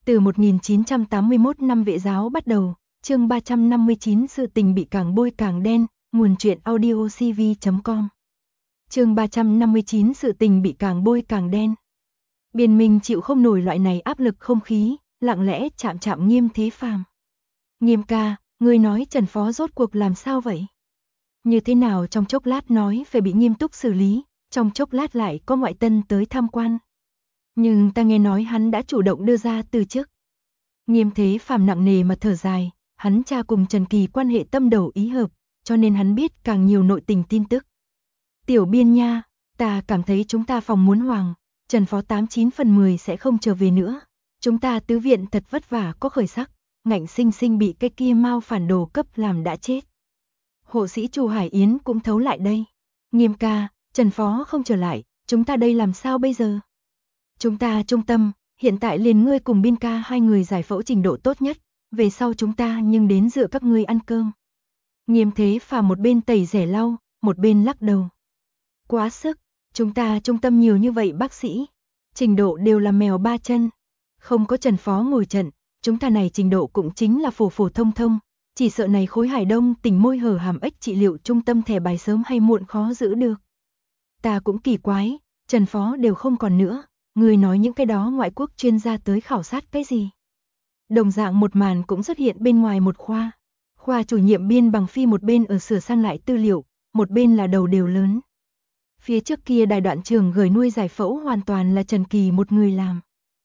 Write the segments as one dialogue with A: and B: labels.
A: Từ 1981 năm Vệ giáo bắt đầu, chương 359 sự tình bị càng bôi càng đen, nguồn truyện audio cv.com. Chương 359 sự tình bị càng bôi càng đen. Biên Minh chịu không nổi loại này áp lực không khí, lặng lẽ chạm Nghiêm Thế Phàm. Nghiêm ca, ngươi nói Trần Phó rốt cuộc làm sao vậy? Như thế nào trong chốc lát nói phải bị nghiêm túc xử lý, trong chốc lát lại có ngoại tân tới tham quan. Nhưng ta nghe nói hắn đã chủ động đưa ra từ chức. Nghiêm Thế Phàm nặng nề mà thở dài, hắn cha cùng Trần Kỳ quan hệ tâm đầu ý hợp, cho nên hắn biết càng nhiều nội tình tin tức. Tiểu Biên nha, ta cảm thấy chúng ta phòng muốn hoàng, Trần Phó 89 phần 10 sẽ không trở về nữa. Chúng ta tứ viện thật vất vả có khởi sắc, ngạnh sinh sinh bị cái kia Mao phản đồ cấp làm đã chết. Hộ sĩ Chu Hải Yến cũng thấu lại đây. Nghiêm ca, Trần Phó không trở lại, chúng ta đây làm sao bây giờ? Chúng ta trung tâm, hiện tại liền ngươi cùng Biên ca hai người giải phẫu trình độ tốt nhất, về sau chúng ta nhưng đến dựa các ngươi ăn cơm. Nghiêm Thế Phàm một bên tẩy rẻ lau, một bên lắc đầu. Quá sức, chúng ta trung tâm nhiều như vậy bác sĩ, trình độ đều là mèo ba chân. Không có Trần Phó ngồi trận, chúng ta này trình độ cũng chính là phổ phổ thông thông, chỉ sợ này khối Hải Đông tỉnh môi hở hàm ếch trị liệu trung tâm thẻ bài sớm hay muộn khó giữ được. Ta cũng kỳ quái, Trần Phó đều không còn nữa, người nói những cái đó ngoại quốc chuyên gia tới khảo sát cái gì. Đồng dạng một màn cũng xuất hiện bên ngoài một khoa. Khoa chủ nhiệm Biên Bằng Phi một bên ở sửa sang lại tư liệu, một bên là đầu đều lớn. Phía trước kia đài đoạn trưởng gửi nuôi giải phẫu hoàn toàn là Trần Kỳ một người làm.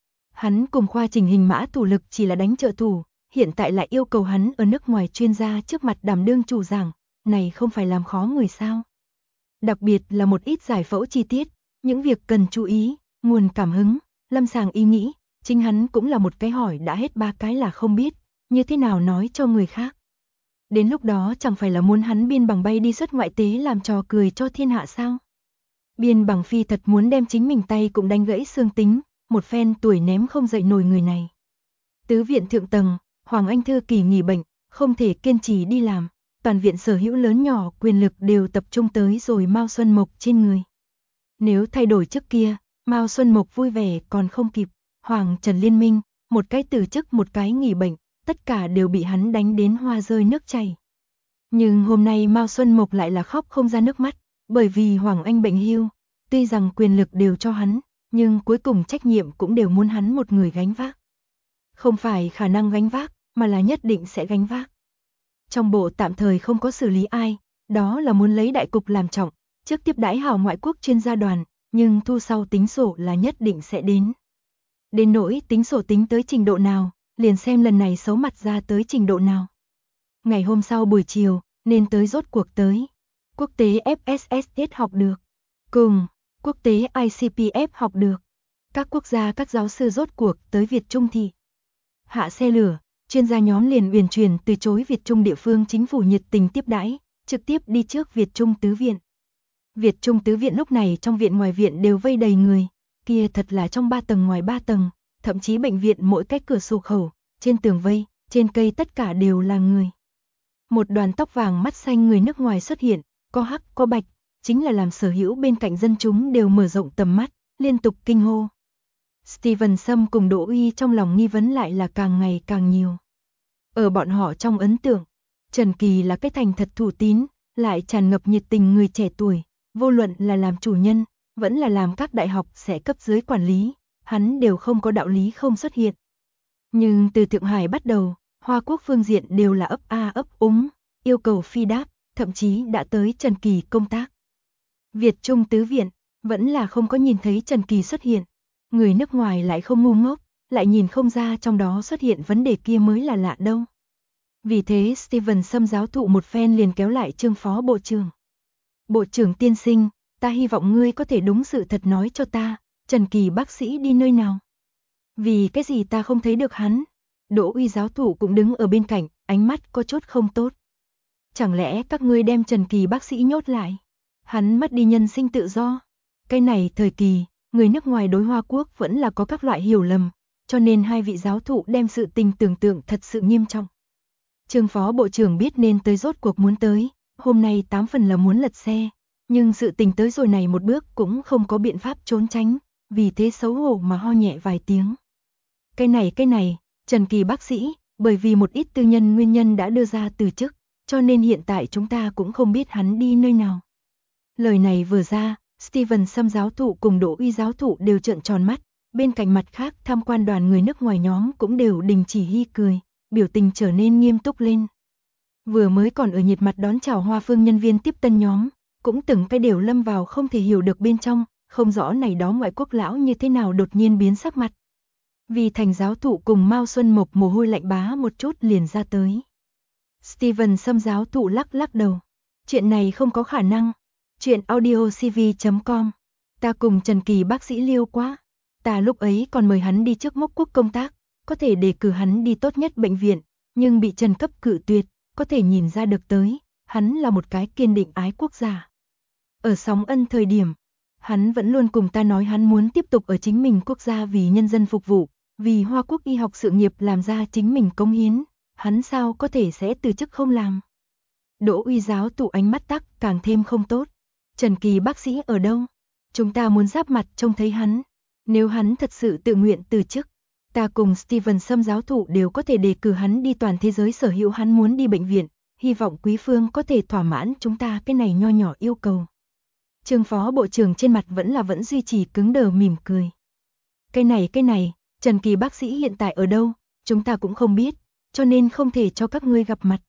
A: Hắn cùng khoa trình hình mã thủ lực chỉ là đánh trợ thủ, hiện tại lại yêu cầu hắn ở nước ngoài chuyên gia trước mặt đảm đương chủ giảng, này không phải làm khó người sao. Đặc biệt là một ít giải phẫu chi tiết, những việc cần chú ý, nguồn cảm hứng, lâm sàng ý nghĩ, chính hắn cũng là một cái hỏi đã hết ba cái là không biết, như thế nào nói cho người khác. Đến lúc đó chẳng phải là muốn hắn Biên Bằng bay đi xuất ngoại tế làm trò cười cho thiên hạ sao. Biên Bằng Phi thật muốn đem chính mình tay cũng đánh gãy xương tính, một phen tuổi ném không dậy nổi người này. Tứ viện thượng tầng, Hoàng Anh Thư Kỳ nghỉ bệnh, không thể kiên trì đi làm, toàn viện sở hữu lớn nhỏ quyền lực đều tập trung tới rồi Mao Xuân Mộc trên người. Nếu thay đổi trước kia, Mao Xuân Mộc vui vẻ còn không kịp, Hoàng Trần liên minh, một cái từ chức một cái nghỉ bệnh, tất cả đều bị hắn đánh đến hoa rơi nước chảy. Nhưng hôm nay Mao Xuân Mộc lại là khóc không ra nước mắt, bởi vì Hoàng Anh bệnh hưu, tuy rằng quyền lực đều cho hắn, nhưng cuối cùng trách nhiệm cũng đều muốn hắn một người gánh vác. Không phải khả năng gánh vác, mà là nhất định sẽ gánh vác. Trong bộ tạm thời không có xử lý ai, đó là muốn lấy đại cục làm trọng, trước tiếp đãi hảo ngoại quốc chuyên gia đoàn, nhưng thu sau tính sổ là nhất định sẽ đến. Đến nỗi tính sổ tính tới trình độ nào, liền xem lần này xấu mặt ra tới trình độ nào. Ngày hôm sau buổi chiều, nên tới rốt cuộc tới. Quốc tế FSSS học được. Cùng, quốc tế ICPF học được. Các quốc gia các giáo sư rốt cuộc tới Việt Trung thị. Hạ xe lửa, chuyên gia nhóm liền uyển chuyển từ chối Việt Trung địa phương chính phủ nhiệt tình tiếp đãi, trực tiếp đi trước Việt Trung tứ viện. Việt Trung tứ viện lúc này trong viện ngoài viện đều vây đầy người, kia thật là trong 3 tầng ngoài 3 tầng, thậm chí bệnh viện mỗi cách cửa sổ khẩu, trên tường vây, trên cây tất cả đều là người. Một đoàn tóc vàng mắt xanh người nước ngoài xuất hiện, có hắc có bạch, chính là làm sở hữu bên cạnh dân chúng đều mở rộng tầm mắt, liên tục kinh hô. Steven Sâm cùng Đỗ Uy trong lòng nghi vấn lại là càng ngày càng nhiều. Ở bọn họ trong ấn tượng, Trần Kỳ là cái thành thật thủ tín, lại tràn ngập nhiệt tình người trẻ tuổi, vô luận là làm chủ nhân, vẫn là làm các đại học sẽ cấp dưới quản lý, hắn đều không có đạo lý không xuất hiện. Nhưng từ Thượng Hải bắt đầu, Hoa Quốc phương diện đều là ấp a ấp úng, yêu cầu phi đáp, thậm chí đã tới Trần Kỳ công tác. Việt Trung tứ viện, vẫn là không có nhìn thấy Trần Kỳ xuất hiện. Người nước ngoài lại không ngu ngốc, lại nhìn không ra trong đó xuất hiện vấn đề kia mới là lạ đâu. Vì thế Steven Sâm giáo thụ một phen liền kéo lại Trương Phó Bộ trưởng. Bộ trưởng tiên sinh, ta hy vọng ngươi có thể đúng sự thật nói cho ta, Trần Kỳ bác sĩ đi nơi nào? Vì cái gì ta không thấy được hắn? Đỗ Uy giáo thụ cũng đứng ở bên cạnh, ánh mắt có chút không tốt. Chẳng lẽ các ngươi đem Trần Kỳ bác sĩ nhốt lại? Hắn mất đi nhân sinh tự do. Cái này thời kỳ, người nước ngoài đối Hoa Quốc vẫn là có các loại hiểu lầm, cho nên hai vị giáo thụ đem sự tình tưởng tượng thật sự nghiêm trọng. Trương Phó Bộ trưởng biết nên tới rốt cuộc muốn tới, hôm nay 8 phần là muốn lật xe, nhưng sự tình tới rồi này một bước cũng không có biện pháp trốn tránh, vì thế xấu hổ mà ho nhẹ vài tiếng. Cái này, Trần Kỳ bác sĩ, bởi vì một ít tư nhân nguyên nhân đã đưa ra từ chức, cho nên hiện tại chúng ta cũng không biết hắn đi nơi nào. Lời này vừa ra, Steven Sâm giáo thụ cùng Đỗ Uy giáo thụ đều trợn tròn mắt, bên cạnh mặt khác tham quan đoàn người nước ngoài nhóm cũng đều đình chỉ hi cười, biểu tình trở nên nghiêm túc lên. Vừa mới còn ở nhiệt mặt đón chào Hoa Phương nhân viên tiếp tân nhóm, cũng từng cái đều lâm vào không thể hiểu được bên trong, không rõ này đó ngoại quốc lão như thế nào đột nhiên biến sắc mặt. Vì Thành giáo thụ cùng Mao Xuân Mộc mồ hôi lạnh bá một chút liền ra tới. Steven Sâm giáo thụ lắc lắc đầu. Chuyện này không có khả năng. Chuyện audiocv.com. Ta cùng Trần Kỳ bác sĩ liêu quá. Ta lúc ấy còn mời hắn đi trước mốc quốc công tác, có thể đề cử hắn đi tốt nhất bệnh viện, nhưng bị Trần cấp cự tuyệt, có thể nhìn ra được tới, hắn là một cái kiên định ái quốc gia. Ở Sóng Ân thời điểm, hắn vẫn luôn cùng ta nói hắn muốn tiếp tục ở chính mình quốc gia vì nhân dân phục vụ, vì Hoa Quốc y học sự nghiệp làm ra chính mình cống hiến, hắn sao có thể sẽ từ chức không làm. Đỗ Uy giáo tụ ánh mắt tắc càng thêm không tốt. Trần Kỳ bác sĩ ở đâu? Chúng ta muốn giáp mặt trông thấy hắn. Nếu hắn thật sự tự nguyện từ chức, ta cùng Steven Sâm giáo thụ đều có thể đề cử hắn đi toàn thế giới sở hữu hắn muốn đi bệnh viện, hy vọng Quý Phương có thể thỏa mãn chúng ta cái này nho nhỏ yêu cầu. Trương phó bộ trưởng trên mặt vẫn duy trì cứng đờ mỉm cười. Cái này, Trần Kỳ bác sĩ hiện tại ở đâu, chúng ta cũng không biết, cho nên không thể cho các ngươi gặp mặt.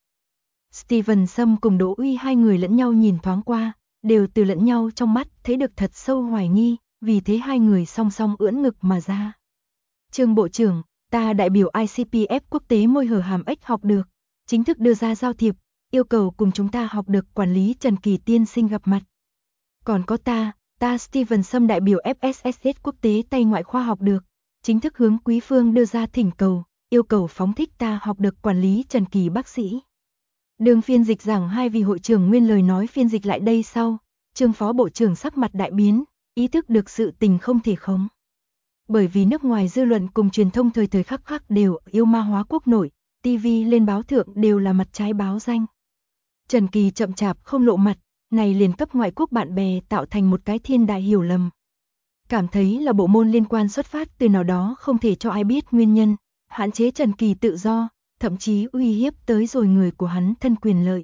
A: Steven Sâm cùng Đỗ Uy hai người lẫn nhau nhìn thoáng qua, đều từ lẫn nhau trong mắt thấy được thật sâu hoài nghi, vì thế hai người song song ưỡn ngực mà ra. Trương bộ trưởng, ta đại biểu ICPF quốc tế môi hở hàm ếch học được, chính thức đưa ra giao thiệp, yêu cầu cùng chúng ta học được quản lý Trần Kỳ tiên sinh gặp mặt. Còn có ta Steven Sâm đại biểu FSSS quốc tế tay ngoại khoa học được, chính thức hướng Quý Phương đưa ra thỉnh cầu, yêu cầu phóng thích ta học được quản lý Trần Kỳ bác sĩ. Đường phiên dịch giảng hai vị hội trưởng nguyên lời nói phiên dịch lại đây sau, Trương phó bộ trưởng sắc mặt đại biến, ý thức được sự tình không thể khống. Bởi vì nước ngoài dư luận cùng truyền thông thời thời khắc khắc đều yêu ma hóa quốc nội, TV lên báo thượng đều là mặt trái báo danh. Trần Kỳ chậm chạp không lộ mặt, này liền cấp ngoại quốc bạn bè tạo thành một cái thiên đại hiểu lầm. Cảm thấy là bộ môn liên quan xuất phát từ nào đó không thể cho ai biết nguyên nhân, hạn chế Trần Kỳ tự do, thậm chí uy hiếp tới rồi người của hắn thân quyền lợi.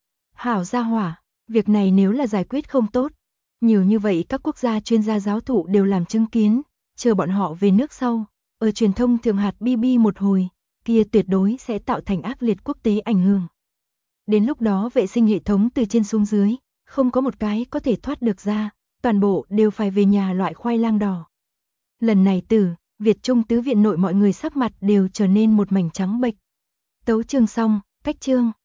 A: Hảo gia hỏa, việc này nếu là giải quyết không tốt, nhiều như vậy các quốc gia chuyên gia giáo thụ đều làm chứng kiến, chờ bọn họ về nước sau, ở truyền thông thượng hạt BB một hồi, kia tuyệt đối sẽ tạo thành ác liệt quốc tế ảnh hưởng. Đến lúc đó vệ sinh hệ thống từ trên xuống dưới, không có một cái có thể thoát được ra, toàn bộ đều phải về nhà loại khoai lang đỏ. Lần này Việt Trung tứ viện nội mọi người sắc mặt đều trở nên một mảnh trắng bệch. Tấu chương xong, cách chương.